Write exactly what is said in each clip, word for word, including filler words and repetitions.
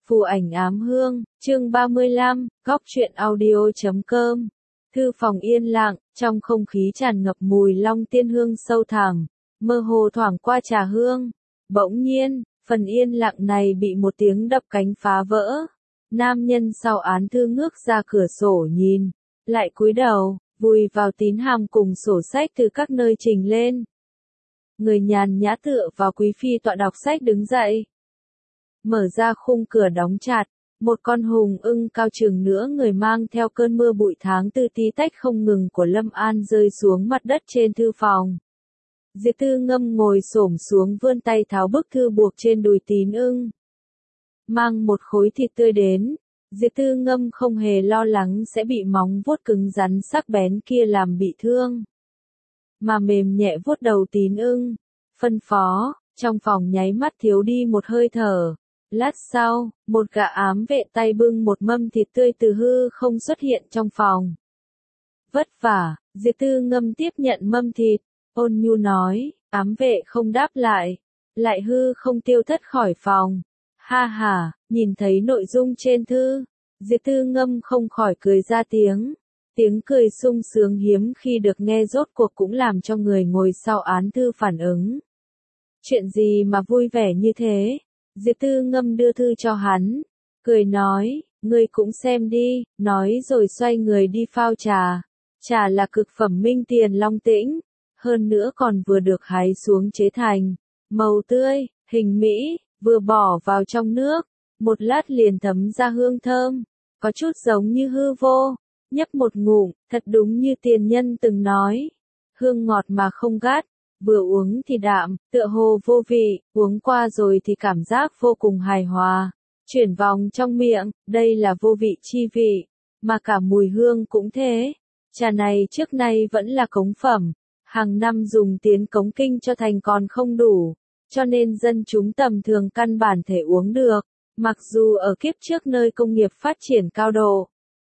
Phù ảnh ám hương, chương ba mươi lăm, góc truyện audio chấm com. Thư phòng yên lặng, trong không khí tràn ngập mùi long tiên hương sâu thẳm, mơ hồ thoảng qua trà hương. Bỗng nhiên, phần yên lặng này bị một tiếng đập cánh phá vỡ. Nam nhân sau án thư ngước ra cửa sổ nhìn, lại cúi đầu, vùi vào tín hàm cùng sổ sách từ các nơi trình lên. Người nhàn nhã tựa vào quý phi tọa đọc sách đứng dậy. Mở ra khung cửa đóng chặt, một con hùng ưng cao chừng nữa người mang theo cơn mưa bụi tháng tư tí tách không ngừng của Lâm An rơi xuống mặt đất trên thư phòng. Diệp Tư Ngâm ngồi xổm xuống vươn tay tháo bức thư buộc trên đùi tín ưng. Mang một khối thịt tươi đến, Diệp Tư Ngâm không hề lo lắng sẽ bị móng vuốt cứng rắn sắc bén kia làm bị thương, mà mềm nhẹ vuốt đầu tín ưng, phân phó, trong phòng nháy mắt thiếu đi một hơi thở. Lát sau, một gã ám vệ tay bưng một mâm thịt tươi từ hư không xuất hiện trong phòng. Vất vả, Diệp Tư Ngâm tiếp nhận mâm thịt, ôn nhu nói, ám vệ không đáp lại, lại hư không tiêu thất khỏi phòng. Ha ha, nhìn thấy nội dung trên thư, Diệp Tư Ngâm không khỏi cười ra tiếng. Tiếng cười sung sướng hiếm khi được nghe rốt cuộc cũng làm cho người ngồi sau án thư phản ứng. Chuyện gì mà vui vẻ như thế? Diệp Tư Ngâm đưa thư cho hắn, cười nói, ngươi cũng xem đi, nói rồi xoay người đi phao trà. Trà là cực phẩm minh tiền long tĩnh, hơn nữa còn vừa được hái xuống chế thành, màu tươi, hình mỹ, vừa bỏ vào trong nước, một lát liền thấm ra hương thơm, có chút giống như hư vô. Nhấp một ngụm, thật đúng như tiền nhân từng nói, hương ngọt mà không gắt. Vừa uống thì đạm, tựa hồ vô vị, uống qua rồi thì cảm giác vô cùng hài hòa. Chuyển vòng trong miệng, đây là vô vị chi vị, mà cả mùi hương cũng thế. Trà này trước nay vẫn là cống phẩm, hàng năm dùng tiến cống kinh cho thành còn không đủ, cho nên dân chúng tầm thường căn bản thể uống được, mặc dù ở kiếp trước nơi công nghiệp phát triển cao độ.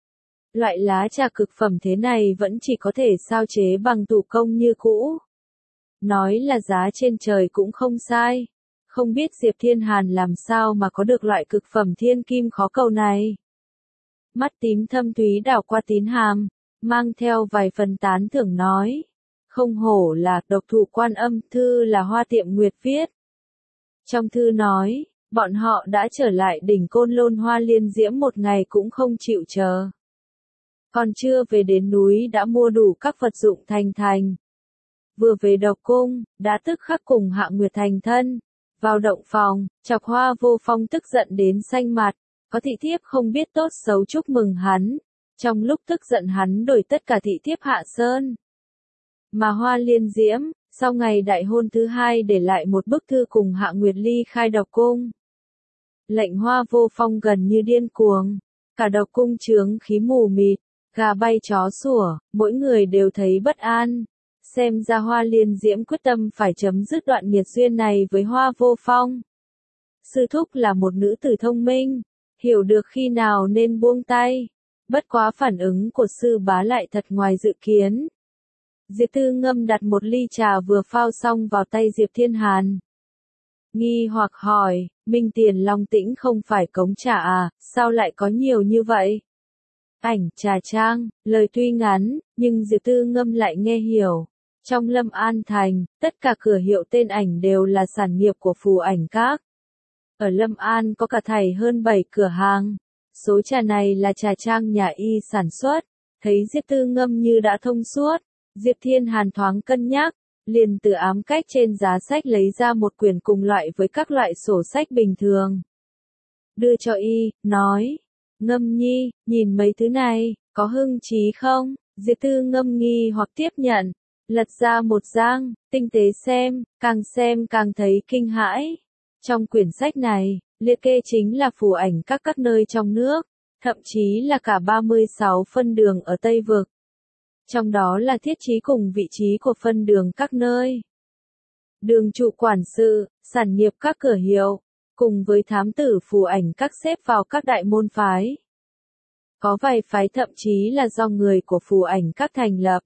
Loại lá trà cực phẩm thế này vẫn chỉ có thể sao chế bằng thủ công như cũ. Nói là giá trên trời cũng không sai. Không biết Diệp Thiên Hàn làm sao mà có được loại cực phẩm thiên kim khó cầu này. Mắt tím thâm thúy đảo qua tín hàm, mang theo vài phần tán thưởng nói. Không hổ là độc thủ quan âm, thư là Hoa Tiệm Nguyệt viết. Trong thư nói, bọn họ đã trở lại đỉnh Côn Lôn Hoa Liên Diễm một ngày cũng không chịu chờ. Còn chưa về đến núi đã mua đủ các vật dụng thành thành. Vừa về độc cung, đã tức khắc cùng Hạ Nguyệt thành thân. Vào động phòng, Chọc Hoa Vô Phong tức giận đến xanh mặt, có thị thiếp không biết tốt xấu chúc mừng hắn. Trong lúc tức giận hắn đổi tất cả thị thiếp hạ sơn. Mà Hoa Liên Diễm, sau ngày đại hôn thứ hai để lại một bức thư cùng Hạ Nguyệt ly khai độc cung. Lệnh Hoa Vô Phong gần như điên cuồng, cả độc cung chướng khí mù mịt, gà bay chó sủa, mỗi người đều thấy bất an. Xem ra Hoa Liên Diễm quyết tâm phải chấm dứt đoạn nghiệt duyên này với Hoa Vô Phong. Sư thúc là một nữ tử thông minh, hiểu được khi nào nên buông tay. Bất quá phản ứng của sư bá lại thật ngoài dự kiến. Diệp Tư Ngâm đặt một ly trà vừa phao xong vào tay Diệp Thiên Hàn. Nghi hoặc hỏi, Minh Tiền Long Tĩnh không phải cống trà à, sao lại có nhiều như vậy? Ảnh trà trang, lời tuy ngắn, nhưng Diệp Tư Ngâm lại nghe hiểu. Trong Lâm An Thành, tất cả cửa hiệu tên ảnh đều là sản nghiệp của Phù Ảnh Các. Ở Lâm An có cả thảy hơn bảy cửa hàng. Số trà này là trà trang nhà y sản xuất. Thấy Diệp Tư Ngâm như đã thông suốt, Diệp Thiên Hàn thoáng cân nhắc, liền từ ám cách trên giá sách lấy ra một quyển cùng loại với các loại sổ sách bình thường. Đưa cho y, nói, Ngâm nhi, nhìn mấy thứ này, có hưng trí không? Diệp Tư Ngâm nghi hoặc tiếp nhận. Lật ra một trang, tinh tế xem, càng xem càng thấy kinh hãi. Trong quyển sách này, liệt kê chính là phù ảnh các các nơi trong nước, thậm chí là cả ba mươi sáu phân đường ở Tây Vực. Trong đó là thiết trí cùng vị trí của phân đường các nơi. Đường trụ quản sự, sản nghiệp các cửa hiệu, cùng với thám tử phù ảnh các xếp vào các đại môn phái. Có vài phái thậm chí là do người của phù ảnh các thành lập.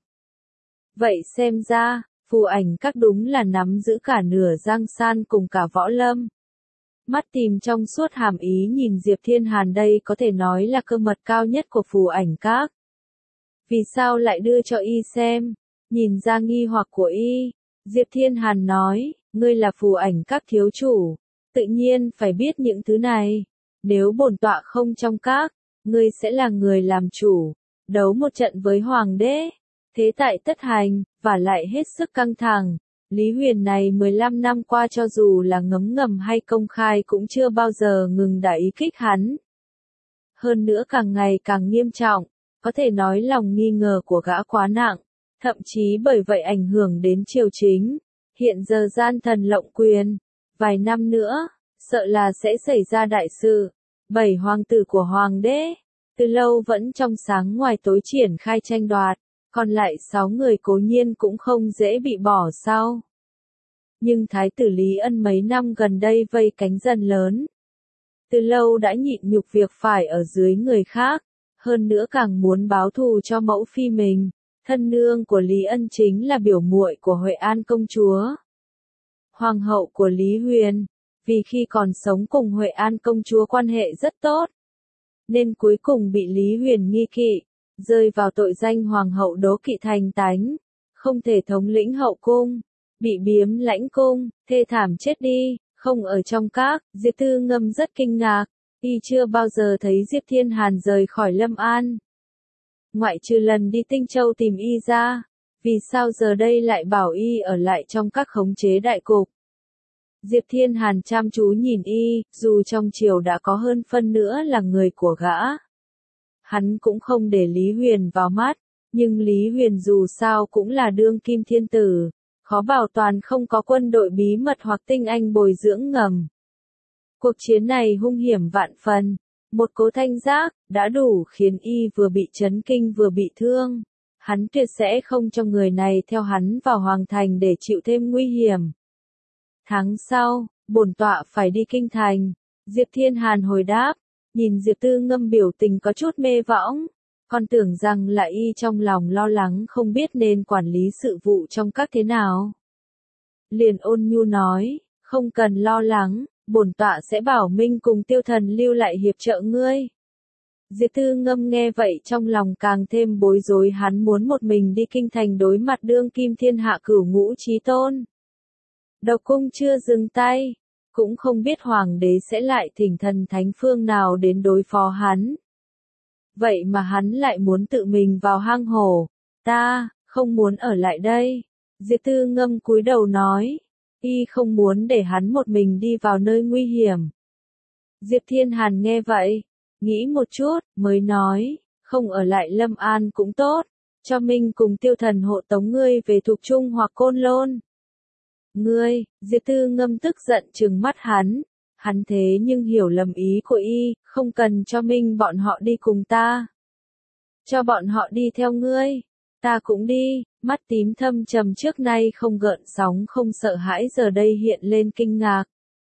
Vậy xem ra, phù ảnh các đúng là nắm giữ cả nửa Giang San cùng cả võ lâm. Mắt tìm trong suốt hàm ý nhìn Diệp Thiên Hàn, đây có thể nói là cơ mật cao nhất của phù ảnh các. Vì sao lại đưa cho y xem? Nhìn ra nghi hoặc của y, Diệp Thiên Hàn nói, ngươi là phù ảnh các thiếu chủ, tự nhiên phải biết những thứ này. Nếu bổn tọa không trong các, ngươi sẽ là người làm chủ, đấu một trận với hoàng đế. Thế tại tất hành, và lại hết sức căng thẳng. Lý Huyền này mười lăm năm qua cho dù là ngấm ngầm hay công khai cũng chưa bao giờ ngừng đả ý kích hắn. Hơn nữa càng ngày càng nghiêm trọng, có thể nói lòng nghi ngờ của gã quá nặng, thậm chí bởi vậy ảnh hưởng đến triều chính. Hiện giờ gian thần lộng quyền, vài năm nữa, sợ là sẽ xảy ra đại sự. Bảy hoàng tử của hoàng đế, từ lâu vẫn trong sáng ngoài tối triển khai tranh đoạt, còn lại sáu người cố nhiên cũng không dễ bị bỏ sau. Nhưng thái tử Lý Ân mấy năm gần đây vây cánh dần lớn. Từ lâu đã nhịn nhục việc phải ở dưới người khác, hơn nữa càng muốn báo thù cho mẫu phi mình. Thân nương của Lý Ân chính là biểu muội của Huệ An công chúa, hoàng hậu của Lý Huyền, vì khi còn sống cùng Huệ An công chúa quan hệ rất tốt, nên cuối cùng bị Lý Huyền nghi kỵ, rơi vào tội danh hoàng hậu đố kỵ thành tánh, không thể thống lĩnh hậu cung, bị biếm lãnh cung, thê thảm chết đi, không ở trong các. Diệp Tư Ngâm rất kinh ngạc, y chưa bao giờ thấy Diệp Thiên Hàn rời khỏi Lâm An. Ngoại trừ lần đi Tinh Châu tìm y ra, vì sao giờ đây lại bảo y ở lại trong các khống chế đại cục. Diệp Thiên Hàn chăm chú nhìn y, dù trong triều đã có hơn phân nữa là người của gã. Hắn cũng không để Lý Huyền vào mắt, nhưng Lý Huyền dù sao cũng là đương kim thiên tử, khó bảo toàn không có quân đội bí mật hoặc tinh anh bồi dưỡng ngầm. Cuộc chiến này hung hiểm vạn phần, một cố thanh giác, đã đủ khiến y vừa bị chấn kinh vừa bị thương. Hắn tuyệt sẽ không cho người này theo hắn vào hoàng thành để chịu thêm nguy hiểm. Tháng sau, bổn tọa phải đi kinh thành. Diệp Thiên Hàn hồi đáp, nhìn Diệp Tư Ngâm biểu tình có chút mê võng, còn tưởng rằng là y trong lòng lo lắng không biết nên quản lý sự vụ trong các thế nào. Liền ôn nhu nói, không cần lo lắng, bổn tọa sẽ bảo Minh cùng Tiêu Thần lưu lại hiệp trợ ngươi. Diệp Tư Ngâm nghe vậy trong lòng càng thêm bối rối, hắn muốn một mình đi kinh thành đối mặt đương kim thiên hạ cửu ngũ chí tôn. Độc cung chưa dừng tay, cũng không biết hoàng đế sẽ lại thỉnh thần thánh phương nào đến đối phó hắn. Vậy mà hắn lại muốn tự mình vào hang hổ, ta, không muốn ở lại đây. Diệp Tư Ngâm cúi đầu nói, y không muốn để hắn một mình đi vào nơi nguy hiểm. Diệp Thiên Hàn nghe vậy, nghĩ một chút, mới nói, không ở lại Lâm An cũng tốt, cho Minh cùng Tiêu Thần hộ tống ngươi về Thục Trung hoặc Côn Lôn. Ngươi, Diệp Tư Ngâm tức giận trừng mắt hắn, hắn thế nhưng hiểu lầm ý của y, không cần cho Minh bọn họ đi cùng ta. Cho bọn họ đi theo ngươi, ta cũng đi. Mắt tím thâm trầm trước nay không gợn sóng không sợ hãi giờ đây hiện lên kinh ngạc.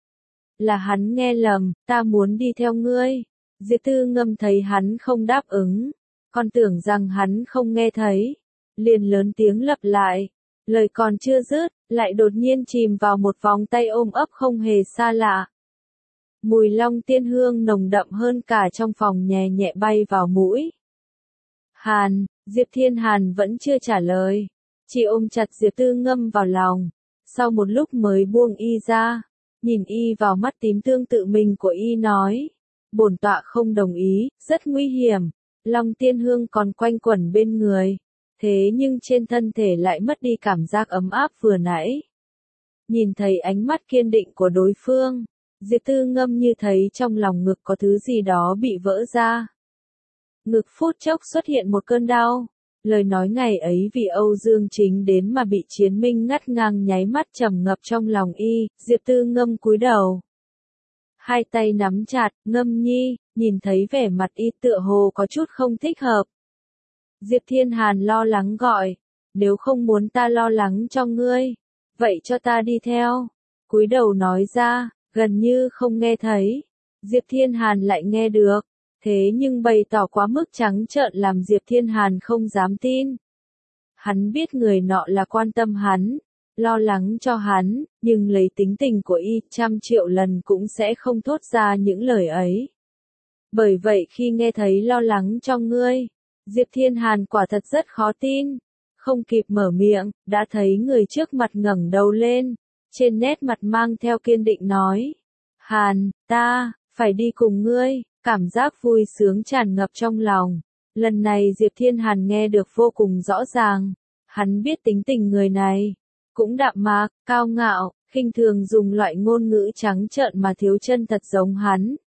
Là hắn nghe lầm, ta muốn đi theo ngươi. Diệp Tư Ngâm thấy hắn không đáp ứng, còn tưởng rằng hắn không nghe thấy, liền lớn tiếng lặp lại. Lời còn chưa dứt, lại đột nhiên chìm vào một vòng tay ôm ấp không hề xa lạ. Mùi long tiên hương nồng đậm hơn cả trong phòng nhẹ nhẹ bay vào mũi. Hàn, Diệp Thiên Hàn vẫn chưa trả lời, chỉ ôm chặt Diệp Tư Ngâm vào lòng, sau một lúc mới buông y ra, nhìn y vào mắt tím tương tự mình của y nói, bổn tọa không đồng ý, rất nguy hiểm, long tiên hương còn quanh quẩn bên người, thế nhưng trên thân thể lại mất đi cảm giác ấm áp vừa nãy. Nhìn thấy ánh mắt kiên định của đối phương, Diệp Tư Ngâm như thấy trong lòng ngực có thứ gì đó bị vỡ ra. Ngực phút chốc xuất hiện một cơn đau, lời nói ngày ấy vì Âu Dương Chính đến mà bị Chiến Minh ngắt ngang nháy mắt trầm ngập trong lòng y. Diệp Tư Ngâm cúi đầu, hai tay nắm chặt. Ngâm nhi, nhìn thấy vẻ mặt y tựa hồ có chút không thích hợp. Diệp Thiên Hàn lo lắng gọi, nếu không muốn ta lo lắng cho ngươi, vậy cho ta đi theo. Cúi đầu nói ra, gần như không nghe thấy. Diệp Thiên Hàn lại nghe được, thế nhưng bày tỏ quá mức trắng trợn làm Diệp Thiên Hàn không dám tin. Hắn biết người nọ là quan tâm hắn, lo lắng cho hắn, nhưng lấy tính tình của y trăm triệu lần cũng sẽ không thốt ra những lời ấy. Bởi vậy khi nghe thấy lo lắng cho ngươi, Diệp Thiên Hàn quả thật rất khó tin. Không kịp mở miệng, đã thấy người trước mặt ngẩng đầu lên, trên nét mặt mang theo kiên định nói. Hàn, ta, phải đi cùng ngươi, cảm giác vui sướng tràn ngập trong lòng. Lần này Diệp Thiên Hàn nghe được vô cùng rõ ràng, hắn biết tính tình người này, cũng đạm mạc, cao ngạo, khinh thường dùng loại ngôn ngữ trắng trợn mà thiếu chân thật giống hắn.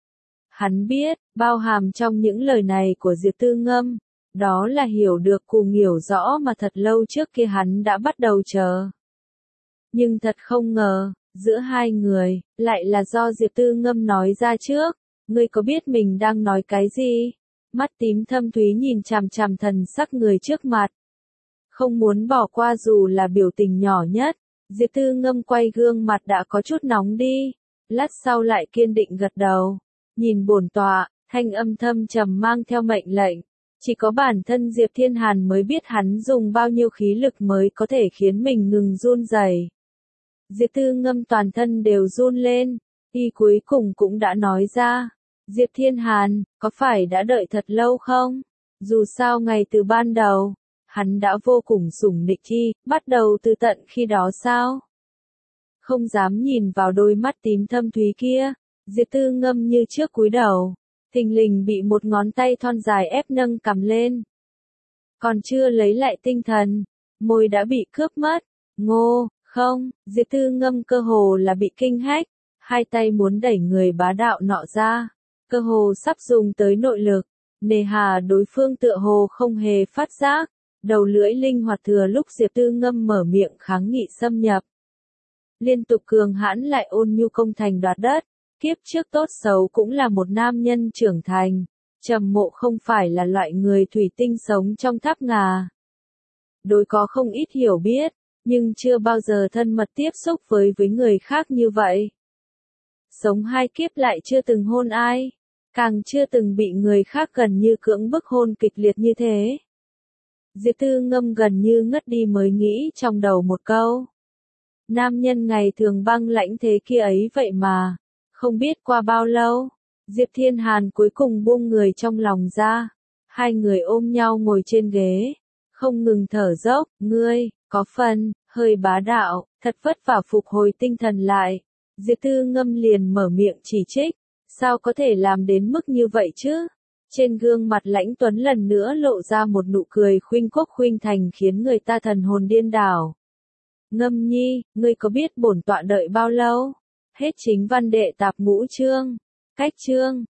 Hắn biết, bao hàm trong những lời này của Diệp Tư Ngâm, đó là hiểu được cùng hiểu rõ mà thật lâu trước kia hắn đã bắt đầu chờ. Nhưng thật không ngờ, giữa hai người, lại là do Diệp Tư Ngâm nói ra trước, ngươi có biết mình đang nói cái gì? Mắt tím thâm thúy nhìn chằm chằm thần sắc người trước mặt. Không muốn bỏ qua dù là biểu tình nhỏ nhất, Diệp Tư Ngâm quay gương mặt đã có chút nóng đi, lát sau lại kiên định gật đầu. Nhìn bổn tọa, thanh âm thâm trầm mang theo mệnh lệnh. Chỉ có bản thân Diệp Thiên Hàn mới biết hắn dùng bao nhiêu khí lực mới có thể khiến mình ngừng run rẩy. Diệp Tư Ngâm toàn thân đều run lên, y cuối cùng cũng đã nói ra. Diệp Thiên Hàn, có phải đã đợi thật lâu không? Dù sao ngày từ ban đầu, hắn đã vô cùng sủng nịch y, bắt đầu từ tận khi đó sao? Không dám nhìn vào đôi mắt tím thâm thúy kia, Diệp Tư Ngâm như trước cúi đầu, thình lình bị một ngón tay thon dài ép nâng cầm lên. Còn chưa lấy lại tinh thần, môi đã bị cướp mất. Ngô, không, Diệp Tư Ngâm cơ hồ là bị kinh hách, hai tay muốn đẩy người bá đạo nọ ra, cơ hồ sắp dùng tới nội lực, nề hà đối phương tựa hồ không hề phát giác, đầu lưỡi linh hoạt thừa lúc Diệp Tư Ngâm mở miệng kháng nghị xâm nhập. Liên tục cường hãn lại ôn nhu công thành đoạt đất, kiếp trước tốt xấu cũng là một nam nhân trưởng thành, Trầm Mộ không phải là loại người thủy tinh sống trong tháp ngà. Đối có không ít hiểu biết, nhưng chưa bao giờ thân mật tiếp xúc với với người khác như vậy. Sống hai kiếp lại chưa từng hôn ai, càng chưa từng bị người khác gần như cưỡng bức hôn kịch liệt như thế. Diệp Tư Ngâm gần như ngất đi mới nghĩ trong đầu một câu. Nam nhân ngày thường băng lãnh thế kia ấy vậy mà, không biết qua bao lâu, Diệp Thiên Hàn cuối cùng buông người trong lòng ra, hai người ôm nhau ngồi trên ghế, không ngừng thở dốc, ngươi, có phần, hơi bá đạo, thật vất vả phục hồi tinh thần lại. Diệp Tư Ngâm liền mở miệng chỉ trích, sao có thể làm đến mức như vậy chứ? Trên gương mặt lãnh tuấn lần nữa lộ ra một nụ cười khuynh quốc khuynh thành khiến người ta thần hồn điên đảo. Ngâm nhi, ngươi có biết bổn tọa đợi bao lâu? Hết chính văn đệ tạp ngũ chương. Cách chương.